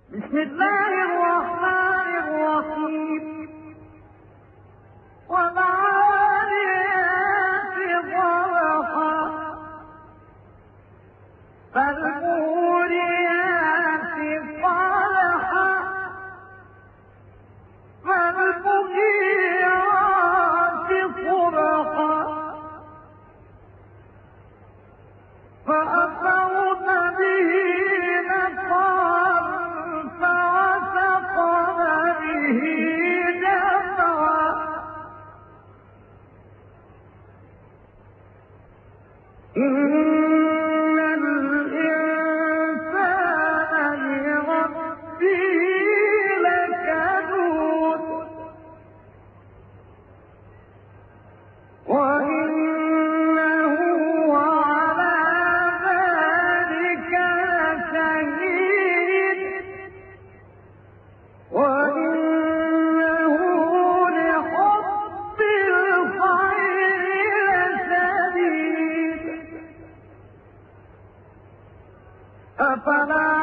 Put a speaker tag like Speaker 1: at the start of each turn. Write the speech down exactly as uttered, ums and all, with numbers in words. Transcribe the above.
Speaker 1: بسم الله الرحمن الرحيم والعاديات ضبحا فالموريات قدحا فالمغيرات صبحا فأثرن به نقعا فوسطن به جمعا إن الإنسان لربه لكنود وإنه على ذلك لشهيد وإنه لحب الخير لشديد أفلا